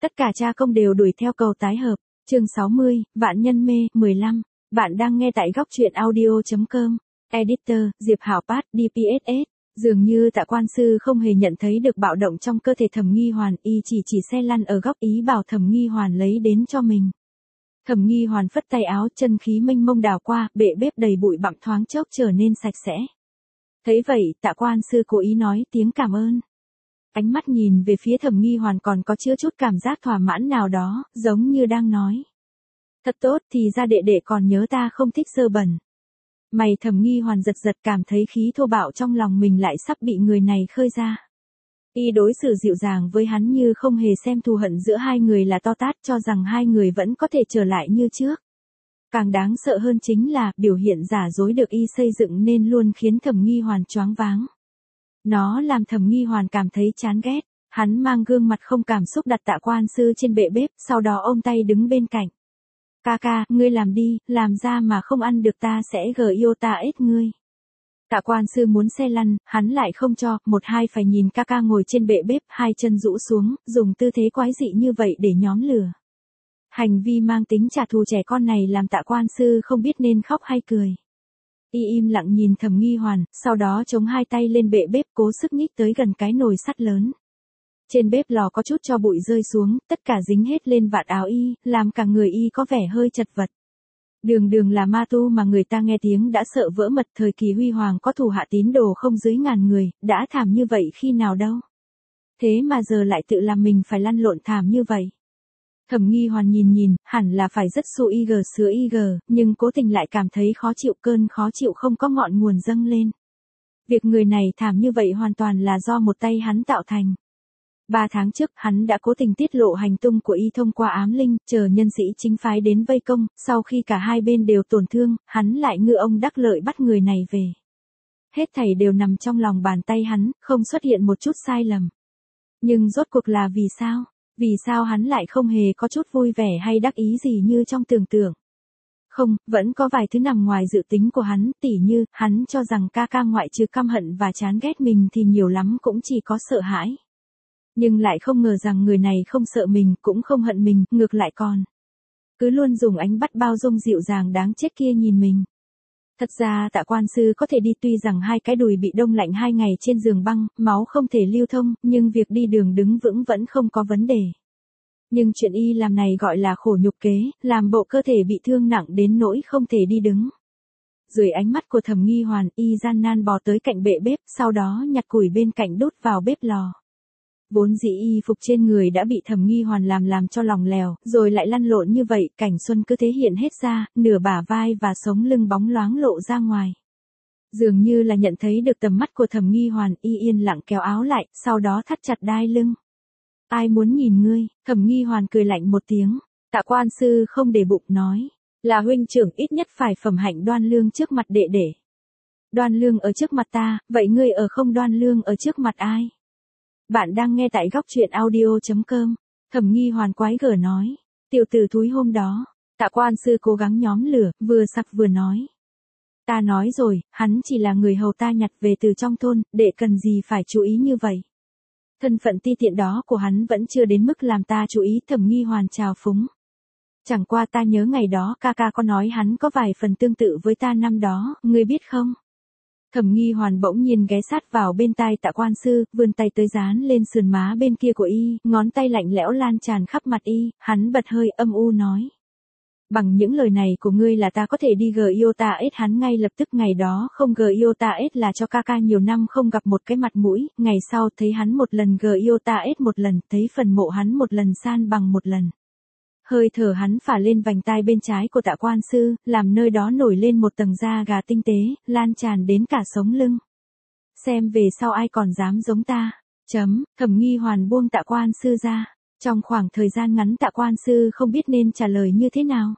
Tất cả cha công đều đuổi theo cầu tái hợp. Chương 60, Vạn nhân mê, 15. Bạn đang nghe tại góc truyện audio.com. Editor, Diệp Hảo Pát, DPSS. Dường như Tạ Quan Sư không hề nhận thấy được bạo động trong cơ thể Thẩm Nghi Hoàn, y chỉ xe lăn ở góc ý bảo Thẩm Nghi Hoàn lấy đến cho mình. Thẩm Nghi Hoàn phất tay áo, chân khí mênh mông đảo qua, bệ bếp đầy bụi bặm thoáng chốc trở nên sạch sẽ. Thấy vậy, Tạ Quan Sư cố ý nói tiếng cảm ơn. Ánh mắt nhìn về phía Thẩm Nghi Hoàn còn có chứa chút cảm giác thỏa mãn nào đó, giống như đang nói. Thật tốt, thì ra đệ đệ còn nhớ ta không thích dơ bẩn. Mày Thẩm Nghi Hoàn giật giật cảm thấy khí thô bạo trong lòng mình lại sắp bị người này khơi ra. Y đối xử dịu dàng với hắn như không hề xem thù hận giữa hai người là to tát, cho rằng hai người vẫn có thể trở lại như trước. Càng đáng sợ hơn chính là biểu hiện giả dối được y xây dựng nên luôn khiến Thẩm Nghi Hoàn choáng váng. Nó làm Thẩm Nghi Hoàn cảm thấy chán ghét. Hắn mang gương mặt không cảm xúc đặt Tạ Quan Sư trên bệ bếp, sau đó ôm tay đứng bên cạnh. Ca, ngươi làm đi, làm ra mà không ăn được ta sẽ GIOTA-S ngươi. Tạ Quan Sư muốn xe lăn, hắn lại không cho, một hai phải nhìn ca ngồi trên bệ bếp, hai chân rũ xuống, dùng tư thế quái dị như vậy để nhóm lửa. Hành vi mang tính trả thù trẻ con này làm Tạ Quan Sư không biết nên khóc hay cười. Y im lặng nhìn Thẩm Nghi Hoàn, sau đó chống hai tay lên bệ bếp cố sức nhích tới gần cái nồi sắt lớn. Trên bếp lò có chút tro bụi rơi xuống, tất cả dính hết lên vạt áo y, làm cả người y có vẻ hơi chật vật. Đường là ma tu mà người ta nghe tiếng đã sợ vỡ mật, thời kỳ huy hoàng có thủ hạ tín đồ không dưới 1000 người, đã thảm như vậy khi nào đâu. Thế mà giờ lại tự làm mình phải lăn lộn thảm như vậy. Thẩm Nghi Hoàn nhìn, hẳn là phải rất sữa IG, nhưng cố tình lại cảm thấy khó chịu, cơn khó chịu không có ngọn nguồn dâng lên. Việc người này thảm như vậy hoàn toàn là do một tay hắn tạo thành. 3 tháng trước, hắn đã cố tình tiết lộ hành tung của y thông qua ám linh, chờ nhân sĩ chính phái đến vây công, sau khi cả hai bên đều tổn thương, hắn lại ngư ông đắc lợi bắt người này về. Hết thảy đều nằm trong lòng bàn tay hắn, không xuất hiện một chút sai lầm. Nhưng rốt cuộc là vì sao? Vì sao hắn lại không hề có chút vui vẻ hay đắc ý gì như trong tưởng tượng? Không, vẫn có vài thứ nằm ngoài dự tính của hắn, tỉ như, hắn cho rằng ca ngoại trừ căm hận và chán ghét mình thì nhiều lắm cũng chỉ có sợ hãi. Nhưng lại không ngờ rằng người này không sợ mình, cũng không hận mình, ngược lại còn cứ luôn dùng ánh mắt bao dung dịu dàng đáng chết kia nhìn mình. Thật ra Tạ Quan Sư có thể đi, tuy rằng hai cái đùi bị đông lạnh 2 ngày trên giường băng, máu không thể lưu thông, nhưng việc đi đường đứng vững vẫn không có vấn đề. Nhưng chuyện y làm này gọi là khổ nhục kế, làm bộ cơ thể bị thương nặng đến nỗi không thể đi đứng. Dưới ánh mắt của Thẩm Nghi Hoàn, y gian nan bò tới cạnh bệ bếp, sau đó nhặt củi bên cạnh đốt vào bếp lò. Vốn dĩ y phục trên người đã bị Thẩm Nghi Hoàn làm cho lỏng lẻo, rồi lại lăn lộn như vậy, cảnh xuân cứ thế hiện hết ra, nửa bả vai và sống lưng bóng loáng lộ ra ngoài. Dường như là nhận thấy được tầm mắt của Thẩm Nghi Hoàn, y yên lặng kéo áo lại, sau đó thắt chặt đai lưng. Ai muốn nhìn ngươi? Thẩm Nghi Hoàn cười lạnh một tiếng. Tạ Quan Sư không để bụng nói, là huynh trưởng ít nhất phải phẩm hạnh đoan lương trước mặt đệ đệ. Đoan lương ở trước mặt ta, vậy ngươi ở không đoan lương ở trước mặt ai? Bạn đang nghe tại góc truyện audio.com. Thẩm Nghi Hoàn quái gở nói, tiểu tử thúi hôm đó. Tạ Quan Sư cố gắng nhóm lửa, vừa sặc vừa nói. Ta nói rồi, hắn chỉ là người hầu ta nhặt về từ trong thôn, đệ cần gì phải chú ý như vậy. Thân phận ti tiện đó của hắn vẫn chưa đến mức làm ta chú ý. Thẩm Nghi Hoàn trào phúng. Chẳng qua ta nhớ ngày đó ca có nói hắn có vài phần tương tự với ta năm đó, ngươi biết không? Thẩm Nghi Hoàn bỗng nhiên ghé sát vào bên tai Tạ Quan Sư, vươn tay tới dán lên sườn má bên kia của y, ngón tay lạnh lẽo lan tràn khắp mặt y, hắn bật hơi âm u nói. Bằng những lời này của ngươi là ta có thể đi GIOTA-S hắn ngay lập tức. Ngày đó không GIOTA-S là cho ca nhiều năm không gặp một cái mặt mũi, ngày sau thấy hắn một lần GIOTA-S một lần, thấy phần mộ hắn một lần san bằng một lần. Hơi thở hắn phả lên vành tai bên trái của Tạ Quan Sư, làm nơi đó nổi lên một tầng da gà tinh tế, lan tràn đến cả sống lưng. Xem về sau ai còn dám giống ta. Thẩm Nghi Hoàn buông Tạ Quan Sư ra. Trong khoảng thời gian ngắn Tạ Quan Sư không biết nên trả lời như thế nào.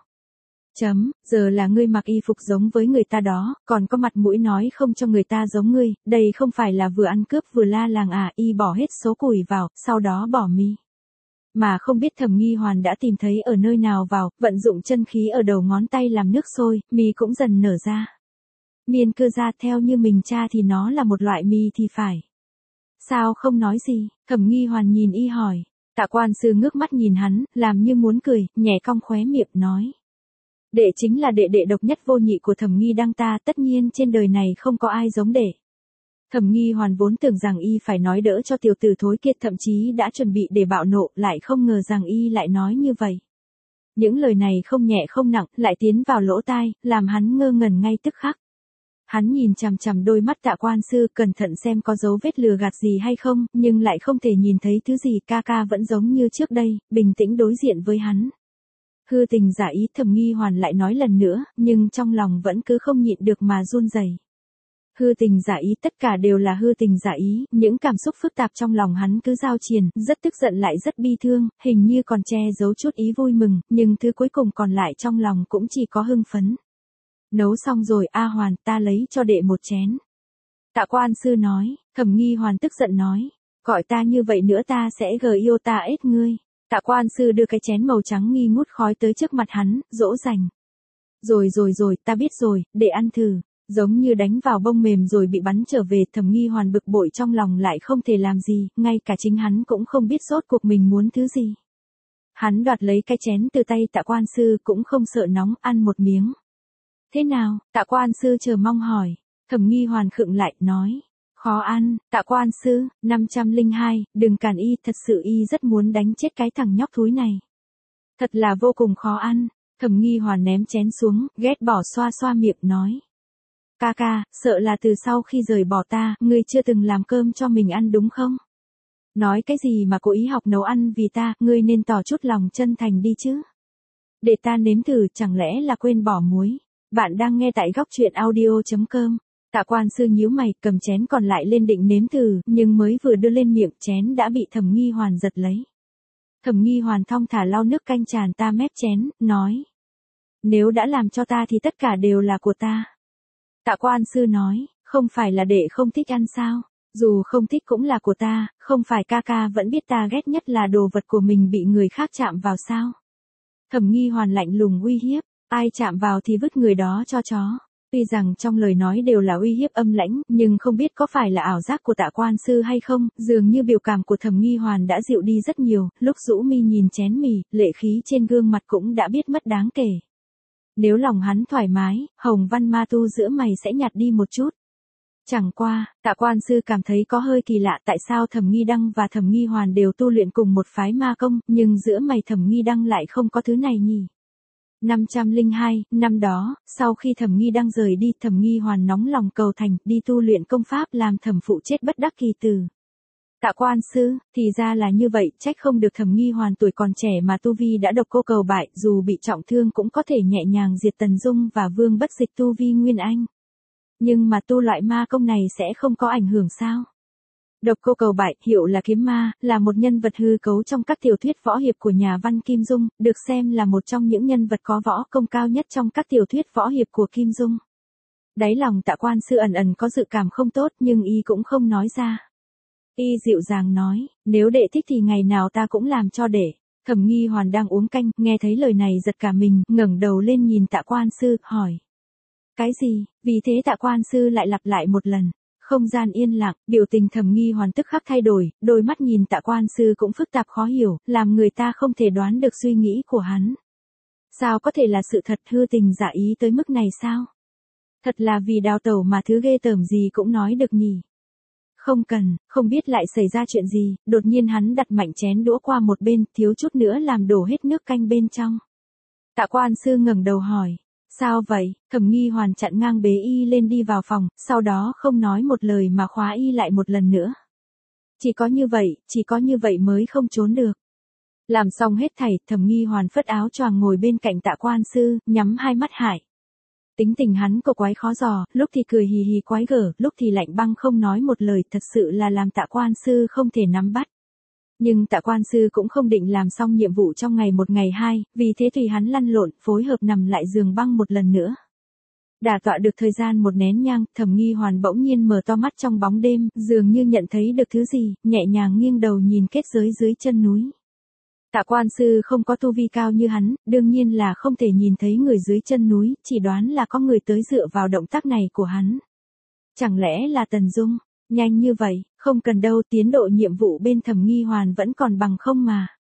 Giờ là ngươi mặc y phục giống với người ta đó, còn có mặt mũi nói không cho người ta giống ngươi, đây không phải là vừa ăn cướp vừa la làng à? Y bỏ hết số củi vào, sau đó bỏ mi. Mà không biết Thẩm Nghi Hoàn đã tìm thấy ở nơi nào vào, vận dụng chân khí ở đầu ngón tay làm nước sôi, mì cũng dần nở ra. Miên cưa ra, theo như mình tra thì nó là một loại mì thì phải. Sao không nói gì? Thẩm Nghi Hoàn nhìn y hỏi. Tạ quan sư ngước mắt nhìn hắn, làm như muốn cười, nhẹ cong khóe miệng nói. Đệ chính là đệ đệ độc nhất vô nhị của Thẩm Nghi Đăng ta, tất nhiên trên đời này không có ai giống đệ. Thẩm Nghi Hoàn vốn tưởng rằng y phải nói đỡ cho tiểu tử thối kia, thậm chí đã chuẩn bị để bạo nộ, lại không ngờ rằng y lại nói như vậy. Những lời này không nhẹ không nặng, lại tiến vào lỗ tai, làm hắn ngơ ngẩn ngay tức khắc. Hắn nhìn chằm chằm đôi mắt Tạ quan sư, cẩn thận xem có dấu vết lừa gạt gì hay không, nhưng lại không thể nhìn thấy thứ gì. Ca ca vẫn giống như trước đây, bình tĩnh đối diện với hắn. Hư tình giả ý, Thẩm Nghi Hoàn lại nói lần nữa, nhưng trong lòng vẫn cứ không nhịn được mà run rẩy. Hư tình giả ý, tất cả đều là hư tình giả ý, những cảm xúc phức tạp trong lòng hắn cứ giao triền, rất tức giận lại rất bi thương, hình như còn che giấu chút ý vui mừng, nhưng thứ cuối cùng còn lại trong lòng cũng chỉ có hưng phấn. Nấu xong rồi, A Hoàn, ta lấy cho đệ một chén. Tạ quan sư nói. Thẩm Nghi Hoàn tức giận nói. Gọi ta như vậy nữa ta sẽ yêu ta ết ngươi. Tạ quan sư đưa cái chén màu trắng nghi ngút khói tới trước mặt hắn, dỗ dành. Rồi, ta biết rồi, để ăn thử. Giống như đánh vào bông mềm rồi bị bắn trở về. Thẩm Nghi Hoàn bực bội trong lòng lại không thể làm gì, ngay cả chính hắn cũng không biết rốt cuộc mình muốn thứ gì. Hắn đoạt lấy cái chén từ tay Tạ quan sư, cũng không sợ nóng, ăn một miếng. Thế nào? Tạ quan sư chờ mong hỏi. Thẩm Nghi Hoàn khựng lại, nói. Khó ăn. Tạ quan sư. 502, đừng cản y, thật sự y rất muốn đánh chết cái thằng nhóc thúi này. Thật là vô cùng khó ăn. Thẩm Nghi Hoàn ném chén xuống, ghét bỏ xoa xoa miệng nói. Ca ca, sợ là từ sau khi rời bỏ ta, ngươi chưa từng làm cơm cho mình ăn đúng không? Nói cái gì mà cố ý học nấu ăn vì ta, ngươi nên tỏ chút lòng chân thành đi chứ. Để ta nếm thử, chẳng lẽ là quên bỏ muối. Bạn đang nghe tại góc truyện audio.com. Tạ quan sư nhíu mày, cầm chén còn lại lên định nếm thử, nhưng mới vừa đưa lên miệng, chén đã bị Thẩm Nghi Hoàn giật lấy. Thẩm Nghi Hoàn thong thả lau nước canh tràn ta mép chén, nói. Nếu đã làm cho ta thì tất cả đều là của ta. Tạ quan sư nói, không phải là đệ không thích ăn sao? Dù không thích cũng là của ta, không phải ca ca vẫn biết ta ghét nhất là đồ vật của mình bị người khác chạm vào sao? Thẩm Nghi Hoàn lạnh lùng uy hiếp. Ai chạm vào thì vứt người đó cho chó. Tuy rằng trong lời nói đều là uy hiếp âm lãnh, nhưng không biết có phải là ảo giác của Tạ quan sư hay không, dường như biểu cảm của Thẩm Nghi Hoàn đã dịu đi rất nhiều, lúc rũ mi nhìn chén mì, lệ khí trên gương mặt cũng đã biết mất đáng kể. Nếu lòng hắn thoải mái, hồng văn ma tu giữa mày sẽ nhạt đi một chút. Chẳng qua, Tạ quan sư cảm thấy có hơi kỳ lạ, tại sao Thẩm Nghi Đăng và Thẩm Nghi Hoàn đều tu luyện cùng một phái ma công, nhưng giữa mày Thẩm Nghi Đăng lại không có thứ này nhỉ? 502, năm đó, sau khi Thẩm Nghi Đăng rời đi, Thẩm Nghi Hoàn nóng lòng cầu thành, đi tu luyện công pháp làm thẩm phụ chết bất đắc kỳ tử. Tạ quan sư, thì ra là như vậy, trách không được Thẩm Nghi Hoàn tuổi còn trẻ mà tu vi đã độc cô cầu bại, dù bị trọng thương cũng có thể nhẹ nhàng diệt Tần Dung và Vương Bất Dịch tu vi Nguyên Anh. Nhưng mà tu loại ma công này sẽ không có ảnh hưởng sao? Độc cô cầu bại, hiệu là kiếm ma, là một nhân vật hư cấu trong các tiểu thuyết võ hiệp của nhà văn Kim Dung, được xem là một trong những nhân vật có võ công cao nhất trong các tiểu thuyết võ hiệp của Kim Dung. Đáy lòng Tạ quan sư ẩn ẩn có dự cảm không tốt, nhưng y cũng không nói ra. Y dịu dàng nói, nếu đệ thích thì ngày nào ta cũng làm cho đệ. Thẩm Nghi Hoàn đang uống canh, nghe thấy lời này giật cả mình, ngẩng đầu lên nhìn Tạ quan sư, hỏi. Cái gì? Vì thế Tạ quan sư lại lặp lại một lần. Không gian yên lặng, biểu tình Thẩm Nghi Hoàn tức khắc thay đổi, đôi mắt nhìn Tạ quan sư cũng phức tạp khó hiểu, làm người ta không thể đoán được suy nghĩ của hắn. Sao có thể là sự thật, hư tình giả ý tới mức này sao? Thật là vì đào tẩu mà thứ ghê tởm gì cũng nói được nhỉ? Không cần, không biết lại xảy ra chuyện gì, đột nhiên hắn đặt mạnh chén đũa qua một bên, thiếu chút nữa làm đổ hết nước canh bên trong. Tạ quan sư ngẩng đầu hỏi. Sao vậy? Thẩm Nghi Hoàn chặn ngang bế y lên đi vào phòng, sau đó không nói một lời mà khóa y lại một lần nữa. Chỉ có như vậy mới không trốn được. Làm xong hết thảy, Thẩm Nghi Hoàn phất áo choàng ngồi bên cạnh Tạ quan sư, nhắm hai mắt hại. Tính tình hắn cổ quái khó dò, lúc thì cười hì hì quái gở, lúc thì lạnh băng không nói một lời, thật sự là làm Tạ quan sư không thể nắm bắt. Nhưng Tạ quan sư cũng không định làm xong nhiệm vụ trong ngày một ngày hai, vì thế tùy hắn lăn lộn, phối hợp nằm lại giường băng một lần nữa. Đả tọa được thời gian một nén nhang, Thẩm Nghi Hoàn bỗng nhiên mở to mắt trong bóng đêm, dường như nhận thấy được thứ gì, nhẹ nhàng nghiêng đầu nhìn kết giới dưới chân núi. Tạ quan sư không có tu vi cao như hắn, đương nhiên là không thể nhìn thấy người dưới chân núi, chỉ đoán là có người tới dựa vào động tác này của hắn. Chẳng lẽ là Tần Dung? Nhanh như vậy, không cần đâu, tiến độ nhiệm vụ bên Thẩm Nghi Hoàn vẫn còn bằng không mà.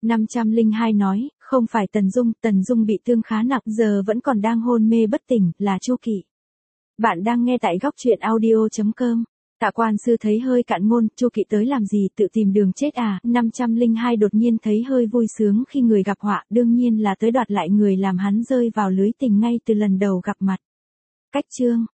502 nói, không phải Tần Dung bị thương khá nặng, giờ vẫn còn đang hôn mê bất tỉnh, là Chu Kỵ. Bạn đang nghe tại góc truyện audio.com. Tạ quan sư thấy hơi cạn ngôn, Chu Kỵ tới làm gì, tự tìm đường chết à? 502 đột nhiên thấy hơi vui sướng khi người gặp họa, đương nhiên là tới đoạt lại người làm hắn rơi vào lưới tình ngay từ lần đầu gặp mặt. Cách chương